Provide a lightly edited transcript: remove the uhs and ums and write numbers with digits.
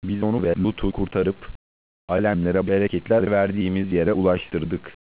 Biz onu ve Lut'u kurtarıp alemlere bereketler verdiğimiz yere ulaştırdık.